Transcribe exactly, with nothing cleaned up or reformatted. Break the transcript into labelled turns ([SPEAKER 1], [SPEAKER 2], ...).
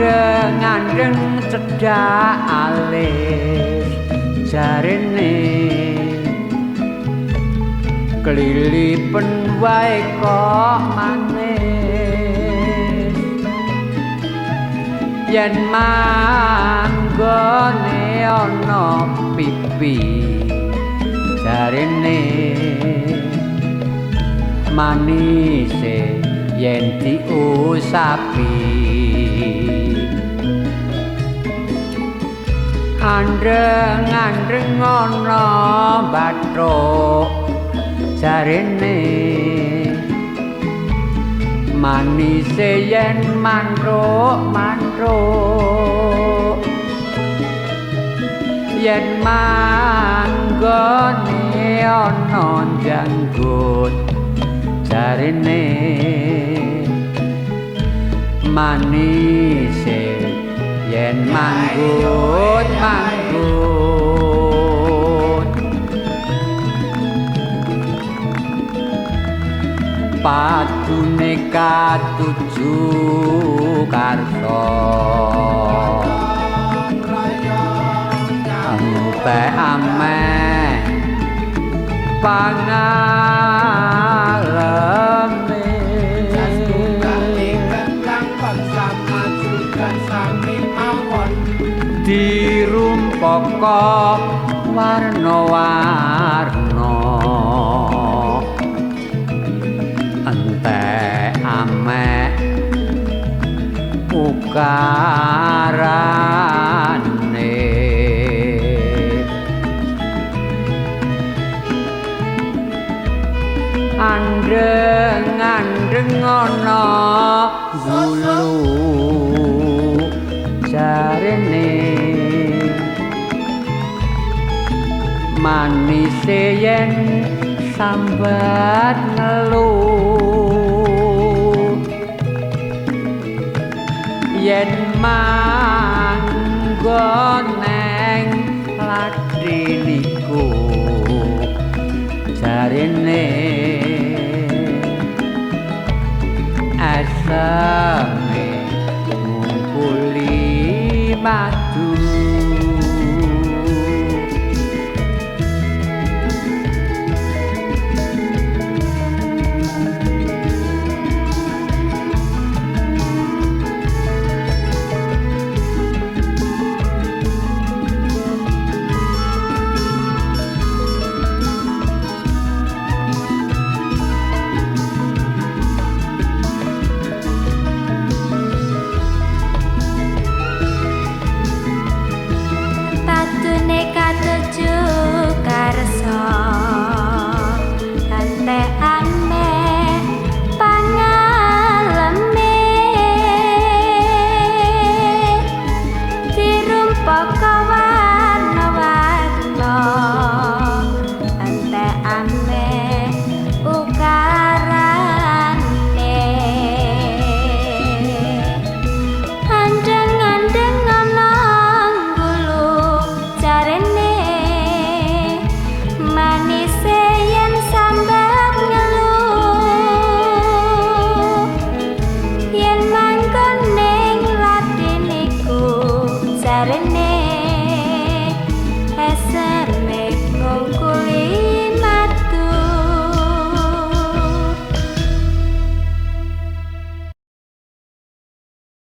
[SPEAKER 1] Andeng-andeng cedak alis jarene kelilipen wae kok manis yen manggone ana pipi jarene manise yen diusapi andeng-andeng ana bathuk jarene manise yen mantruk-mantruk yen manggone ana janggut jarene manise yen manggut manggut padune katuju karso ante ameh pangaleme dirumpaka warna-warna entek amek ukarane andeng-andeng ana gulu jarene manise yen sambat ngelu yen manggon neng ladiniku jarene asame ngumpuli madu